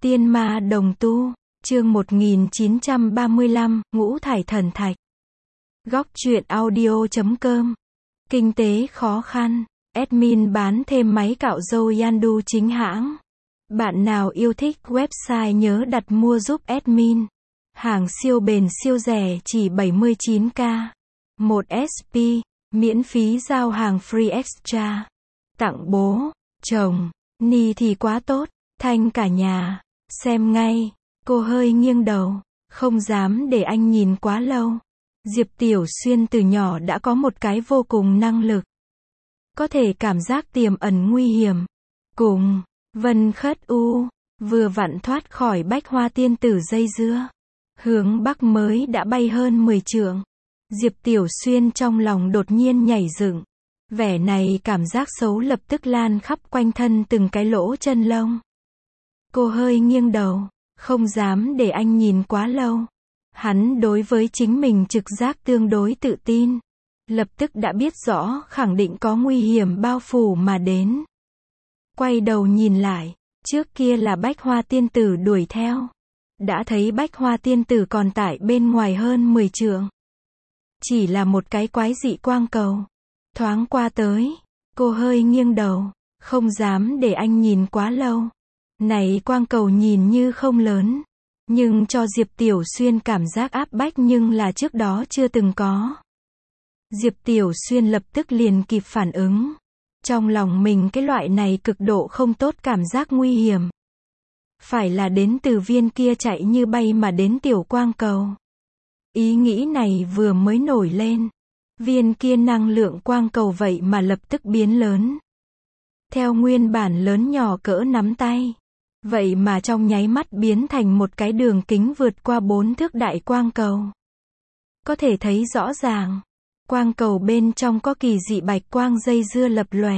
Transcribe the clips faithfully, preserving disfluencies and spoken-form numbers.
Tiên ma đồng tu, chương một nghìn chín trăm ba mươi lăm, ngũ thải thần thạch. Góc truyện audio chấm com. Kinh tế khó khăn, admin bán thêm máy cạo râu Yandu chính hãng. Bạn nào yêu thích website nhớ đặt mua giúp admin. Hàng siêu bền siêu rẻ chỉ bảy mươi chín k. một ét pê, miễn phí giao hàng free extra. Tặng bố, chồng, ni thì quá tốt, thanh cả nhà. Xem ngay, cô hơi nghiêng đầu, không dám để anh nhìn quá lâu. Diệp Tiểu Xuyên từ nhỏ đã có một cái vô cùng năng lực. Có thể cảm giác tiềm ẩn nguy hiểm. Cùng, Vân Khất U, vừa vặn thoát khỏi bách hoa tiên tử dây dưa. Hướng bắc mới đã bay hơn mười trượng. Diệp Tiểu Xuyên trong lòng đột nhiên nhảy dựng. Vẻ này cảm giác xấu lập tức lan khắp quanh thân từng cái lỗ chân lông. Cô hơi nghiêng đầu, không dám để anh nhìn quá lâu. Hắn đối với chính mình trực giác tương đối tự tin. Lập tức đã biết rõ khẳng định có nguy hiểm bao phủ mà đến. Quay đầu nhìn lại, trước kia là bách hoa tiên tử đuổi theo. Đã thấy bách hoa tiên tử còn tại bên ngoài hơn mười trượng. Chỉ là một cái quái dị quang cầu. Thoáng qua tới, cô hơi nghiêng đầu, không dám để anh nhìn quá lâu. Này quang cầu nhìn như không lớn, nhưng cho Diệp Tiểu Xuyên cảm giác áp bách nhưng là trước đó chưa từng có. Diệp Tiểu Xuyên lập tức liền kịp phản ứng. Trong lòng mình cái loại này cực độ không tốt cảm giác nguy hiểm. Phải là đến từ viên kia chạy như bay mà đến tiểu quang cầu. Ý nghĩ này vừa mới nổi lên. Viên kia năng lượng quang cầu vậy mà lập tức biến lớn. Theo nguyên bản lớn nhỏ cỡ nắm tay. Vậy mà trong nháy mắt biến thành một cái đường kính vượt qua bốn thước đại quang cầu. Có thể thấy rõ ràng. Quang cầu bên trong có kỳ dị bạch quang dây dưa lập lòe.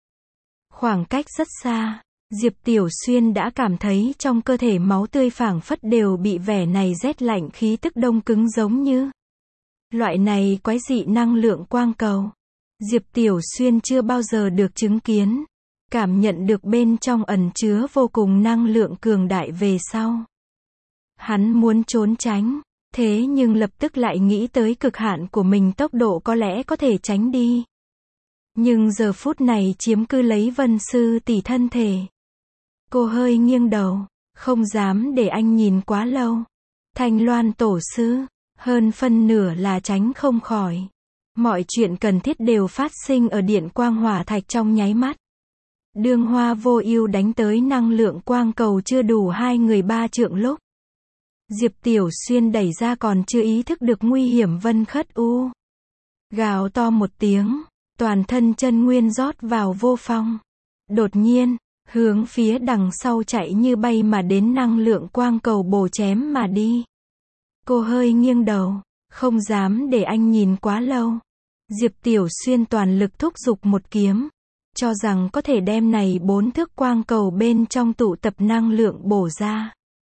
Khoảng cách rất xa, Diệp Tiểu Xuyên đã cảm thấy trong cơ thể máu tươi phảng phất đều bị vẻ này rét lạnh khí tức đông cứng giống như. Loại này quái dị năng lượng quang cầu. Diệp Tiểu Xuyên chưa bao giờ được chứng kiến. Cảm nhận được bên trong ẩn chứa vô cùng năng lượng cường đại về sau. Hắn muốn trốn tránh. Thế nhưng lập tức lại nghĩ tới cực hạn của mình tốc độ có lẽ có thể tránh đi. Nhưng giờ phút này chiếm cứ lấy Vân Sư tỷ thân thể. Cô hơi nghiêng đầu, không dám để anh nhìn quá lâu. Thanh Loan tổ sư, hơn phân nửa là tránh không khỏi. Mọi chuyện cần thiết đều phát sinh ở điện quang hỏa thạch trong nháy mắt. Đường Hoa Vô Ưu đánh tới năng lượng quang cầu chưa đủ hai người ba trượng lúc. Diệp Tiểu Xuyên đẩy ra còn chưa ý thức được nguy hiểm Vân Khất U. Gào to một tiếng, toàn thân chân nguyên rót vào vô phong. Đột nhiên, hướng phía đằng sau chạy như bay mà đến năng lượng quang cầu bổ chém mà đi. Cô hơi nghiêng đầu, không dám để anh nhìn quá lâu. Diệp Tiểu Xuyên toàn lực thúc giục một kiếm. Cho rằng có thể đem này bốn thước quang cầu bên trong tụ tập năng lượng bổ ra.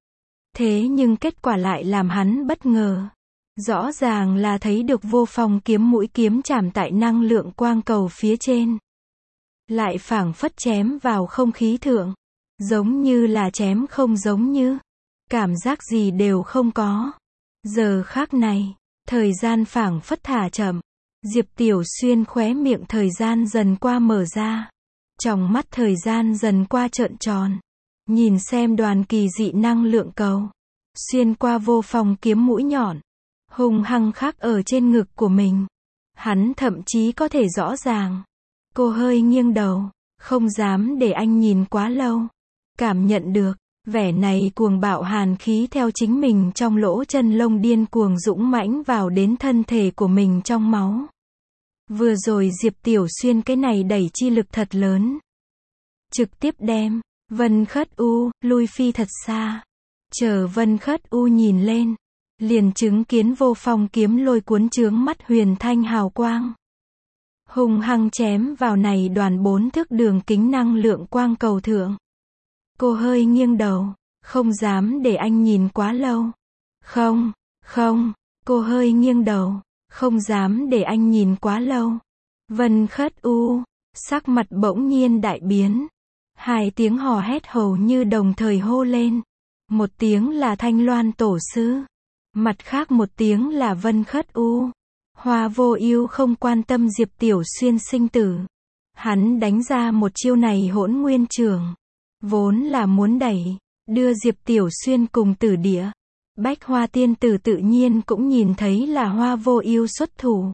Thế nhưng kết quả lại làm hắn bất ngờ. Rõ ràng là thấy được vô phong kiếm mũi kiếm chạm tại năng lượng quang cầu phía trên. Lại phảng phất chém vào không khí thượng. Giống như là chém không giống như. Cảm giác gì đều không có. Giờ khác này, thời gian phảng phất thả chậm. Diệp Tiểu Xuyên khóe miệng thời gian dần qua mở ra. Trong mắt thời gian dần qua trợn tròn. Nhìn xem đoàn kỳ dị năng lượng cầu. Xuyên qua vô phong kiếm mũi nhọn. Hung hăng khắc ở trên ngực của mình. Hắn thậm chí có thể rõ ràng. Cô hơi nghiêng đầu. Không dám để anh nhìn quá lâu. Cảm nhận được. Vẻ này cuồng bạo hàn khí theo chính mình trong lỗ chân lông điên cuồng dũng mãnh vào đến thân thể của mình trong máu. Vừa rồi Diệp Tiểu Xuyên cái này đẩy chi lực thật lớn. Trực tiếp đem Vân Khất U lui phi thật xa. Chờ Vân Khất U nhìn lên, liền chứng kiến vô phong kiếm lôi cuốn chướng mắt huyền thanh hào quang. Hung hăng chém vào này đoàn bốn thước đường kính năng lượng quang cầu thượng. Cô hơi nghiêng đầu, không dám để anh nhìn quá lâu. Không, không, cô hơi nghiêng đầu, không dám để anh nhìn quá lâu. Vân Khất U, sắc mặt bỗng nhiên đại biến. Hai tiếng hò hét hầu như đồng thời hô lên. Một tiếng là Thanh Loan tổ sư. Mặt khác một tiếng là Vân Khất U. Hoa Vô Ưu không quan tâm Diệp Tiểu Xuyên sinh tử. Hắn đánh ra một chiêu này Hỗn Nguyên Trưởng. Vốn là muốn đẩy, đưa Diệp Tiểu Xuyên cùng tử địa. Bách Hoa tiên tử tự nhiên cũng nhìn thấy là Hoa Vô Ưu xuất thủ.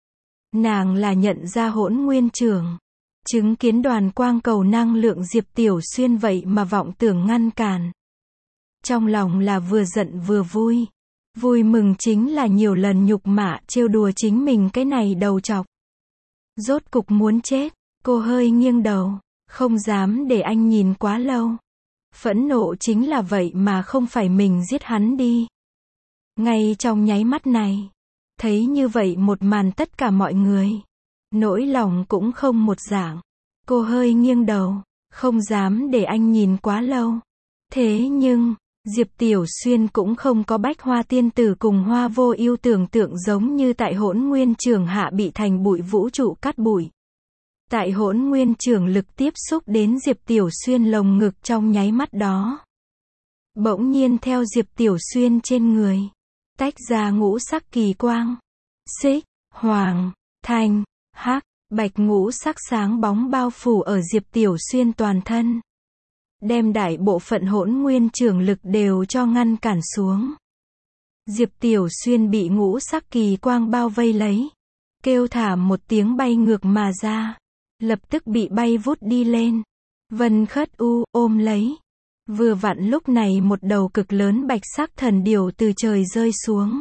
Nàng là nhận ra Hỗn Nguyên Trưởng. Chứng kiến đoàn quang cầu năng lượng Diệp Tiểu Xuyên vậy mà vọng tưởng ngăn cản. Trong lòng là vừa giận vừa vui. Vui mừng chính là nhiều lần nhục mạ trêu đùa chính mình cái này đầu trọc. Rốt cục muốn chết, cô hơi nghiêng đầu, không dám để anh nhìn quá lâu. Phẫn nộ chính là vậy mà không phải mình giết hắn đi. Ngay trong nháy mắt này, thấy như vậy một màn tất cả mọi người, nỗi lòng cũng không một dạng. Cô hơi nghiêng đầu, không dám để anh nhìn quá lâu. Thế nhưng, Diệp Tiểu Xuyên cũng không có Bách Hoa tiên tử cùng Hoa Vô Ưu tưởng tượng giống như tại Hỗn Nguyên Trường hạ bị thành bụi vũ trụ cắt bụi. Tại Hỗn Nguyên Trường lực tiếp xúc đến Diệp Tiểu Xuyên lồng ngực trong nháy mắt đó. Bỗng nhiên theo Diệp Tiểu Xuyên trên người, tách ra ngũ sắc kỳ quang. Xích, hoàng, thanh, hắc, bạch ngũ sắc sáng bóng bao phủ ở Diệp Tiểu Xuyên toàn thân. Đem đại bộ phận Hỗn Nguyên Trường lực đều cho ngăn cản xuống. Diệp Tiểu Xuyên bị ngũ sắc kỳ quang bao vây lấy. Kêu thảm một tiếng bay ngược mà ra. Lập tức bị bay vút đi lên. Vân Khất U ôm lấy. Vừa vặn lúc này một đầu cực lớn bạch sắc thần điểu từ trời rơi xuống.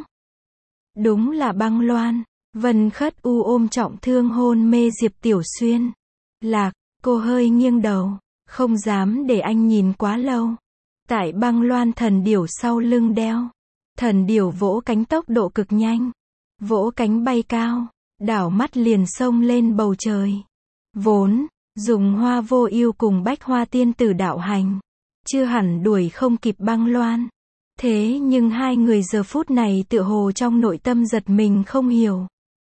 Đúng là Băng Loan. Vân Khất U ôm trọng thương hôn mê Diệp Tiểu Xuyên. Lạc, cô hơi nghiêng đầu. Không dám để anh nhìn quá lâu. Tại Băng Loan thần điểu sau lưng đeo. Thần điểu vỗ cánh tốc độ cực nhanh. Vỗ cánh bay cao. Đảo mắt liền xông lên bầu trời. Vốn, dùng Hoa Vô Ưu cùng Bách Hoa tiên tử đạo hành. Chưa hẳn đuổi không kịp Băng Loan. Thế nhưng hai người giờ phút này tựa hồ trong nội tâm giật mình không hiểu.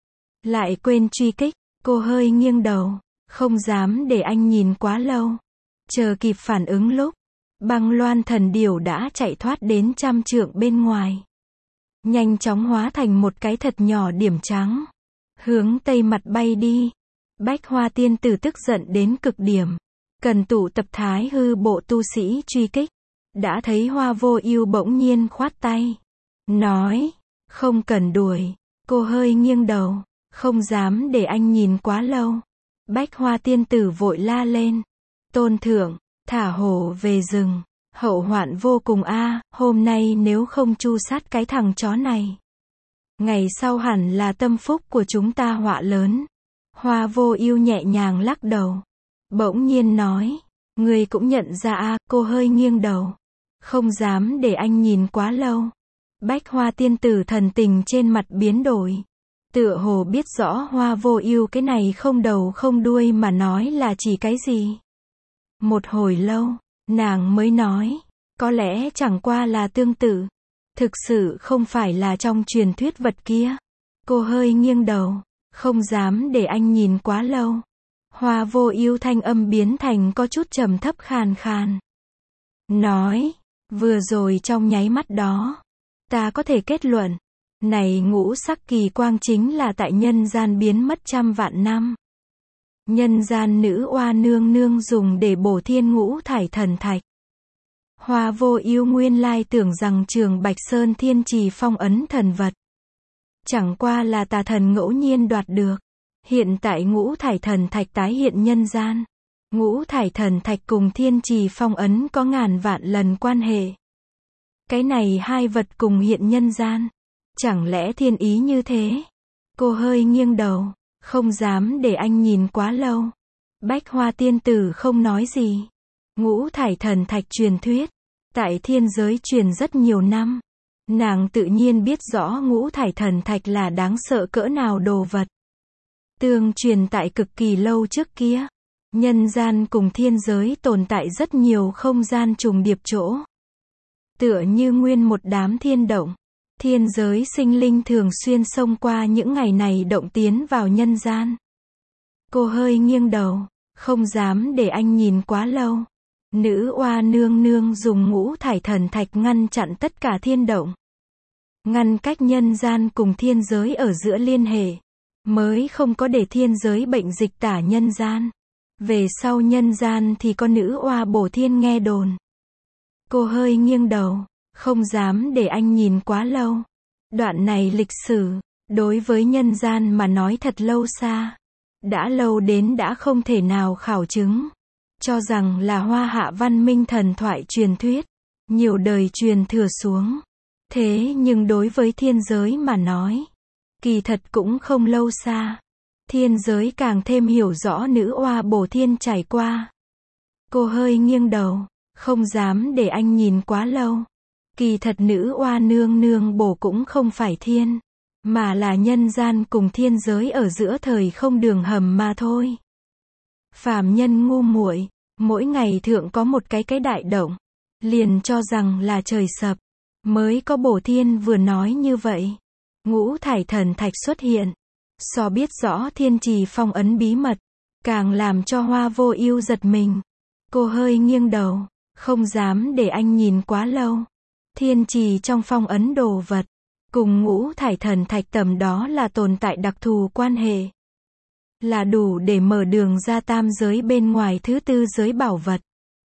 Lại quên truy kích, cô hơi nghiêng đầu. Không dám để anh nhìn quá lâu. Chờ kịp phản ứng lúc, Băng Loan thần điểu đã chạy thoát đến trăm trượng bên ngoài. Nhanh chóng hóa thành một cái thật nhỏ điểm trắng. Hướng tây mặt bay đi. Bách Hoa tiên tử tức giận đến cực điểm. Cần tụ tập Thái Hư bộ tu sĩ truy kích. Đã thấy Hoa Vô Ưu bỗng nhiên khoát tay. Nói, không cần đuổi. Cô hơi nghiêng đầu, không dám để anh nhìn quá lâu. Bách Hoa tiên tử vội la lên. Tôn thượng, thả hổ về rừng. Hậu hoạn vô cùng a, à, hôm nay nếu không tru sát cái thằng chó này. Ngày sau hẳn là tâm phúc của chúng ta họa lớn. Hoa Vô Ưu nhẹ nhàng lắc đầu. Bỗng nhiên nói, ngươi cũng nhận ra a, à, cô hơi nghiêng đầu. Không dám để anh nhìn quá lâu. Bách Hoa tiên tử thần tình trên mặt biến đổi. Tựa hồ biết rõ Hoa Vô Ưu cái này không đầu không đuôi mà nói là chỉ cái gì. Một hồi lâu, nàng mới nói, có lẽ chẳng qua là tương tự. Thực sự không phải là trong truyền thuyết vật kia. Cô hơi nghiêng đầu, không dám để anh nhìn quá lâu. Hoa Vô Ưu thanh âm biến thành có chút trầm thấp khàn khàn. Nói, vừa rồi trong nháy mắt đó, ta có thể kết luận, này ngũ sắc kỳ quang chính là tại nhân gian biến mất trăm vạn năm. Nhân gian nữ oa nương nương dùng để bổ thiên ngũ thải thần thạch. Hoa Vô Ưu nguyên lai tưởng rằng Trường Bạch Sơn Thiên Trì phong ấn thần vật. Chẳng qua là tà thần ngẫu nhiên đoạt được. Hiện tại ngũ thải thần thạch tái hiện nhân gian. Ngũ thải thần thạch cùng Thiên Trì phong ấn có ngàn vạn lần quan hệ. Cái này hai vật cùng hiện nhân gian. Chẳng lẽ thiên ý như thế? Cô hơi nghiêng đầu. Không dám để anh nhìn quá lâu. Bách Hoa tiên tử không nói gì. Ngũ thải thần thạch truyền thuyết. Tại thiên giới truyền rất nhiều năm. Nàng tự nhiên biết rõ ngũ thải thần thạch là đáng sợ cỡ nào đồ vật. Tương truyền tại cực kỳ lâu trước kia. Nhân gian cùng thiên giới tồn tại rất nhiều không gian trùng điệp chỗ. Tựa như nguyên một đám thiên động. Thiên giới sinh linh thường xuyên xông qua những ngày này động tiến vào nhân gian. Cô hơi nghiêng đầu, không dám để anh nhìn quá lâu. Nữ oa nương nương dùng ngũ thải thần thạch ngăn chặn tất cả thiên động. Ngăn cách nhân gian cùng thiên giới ở giữa liên hệ. Mới không có để thiên giới bệnh dịch tả nhân gian. Về sau nhân gian thì có nữ oa bổ thiên nghe đồn. Cô hơi nghiêng đầu, không dám để anh nhìn quá lâu. Đoạn này lịch sử, đối với nhân gian mà nói thật lâu xa. Đã lâu đến đã không thể nào khảo chứng. Cho rằng là hoa hạ văn minh thần thoại truyền thuyết. Nhiều đời truyền thừa xuống. Thế nhưng đối với thiên giới mà nói, kỳ thật cũng không lâu xa. Thiên giới càng thêm hiểu rõ nữ oa bổ thiên trải qua. Cô hơi nghiêng đầu, không dám để anh nhìn quá lâu. Kỳ thật nữ oa nương nương bổ cũng không phải thiên, mà là nhân gian cùng thiên giới ở giữa thời không đường hầm mà thôi. Phàm nhân ngu muội, mỗi ngày thượng có một cái cái đại động, liền cho rằng là trời sập, mới có bổ thiên vừa nói như vậy. Ngũ thải thần thạch xuất hiện, so biết rõ thiên trì phong ấn bí mật, càng làm cho Hoa Vô Ưu giật mình. Cô hơi nghiêng đầu, không dám để anh nhìn quá lâu. Thiên trì trong phong ấn đồ vật, cùng ngũ thải thần thạch tầm đó là tồn tại đặc thù quan hệ. Là đủ để mở đường ra tam giới bên ngoài thứ tư giới bảo vật.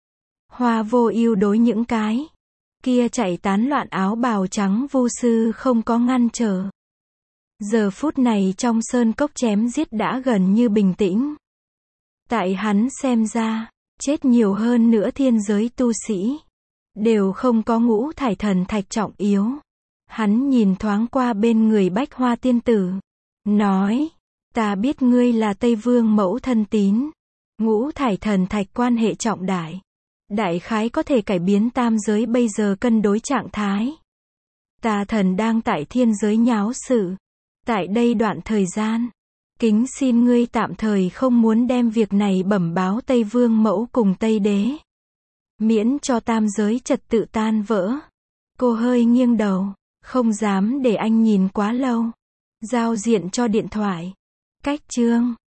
Hoa Vô Ưu đối những cái kia chạy tán loạn áo bào trắng vu sư không có ngăn trở. Giờ phút này trong sơn cốc chém giết đã gần như bình tĩnh. Tại hắn xem ra, chết nhiều hơn nữa thiên giới tu sĩ, đều không có ngũ thải thần thạch trọng yếu. Hắn nhìn thoáng qua bên người Bách Hoa tiên tử, nói, ta biết ngươi là Tây Vương mẫu thân tín. Ngũ thải thần thạch quan hệ trọng đại. Đại khái có thể cải biến tam giới bây giờ cân đối trạng thái. Tà thần đang tại thiên giới nháo sự. Tại đây đoạn thời gian, kính xin ngươi tạm thời không muốn đem việc này bẩm báo Tây Vương mẫu cùng Tây đế. Miễn cho tam giới trật tự tan vỡ. Cô hơi nghiêng đầu, không dám để anh nhìn quá lâu. Giao diện cho điện thoại. Cách chương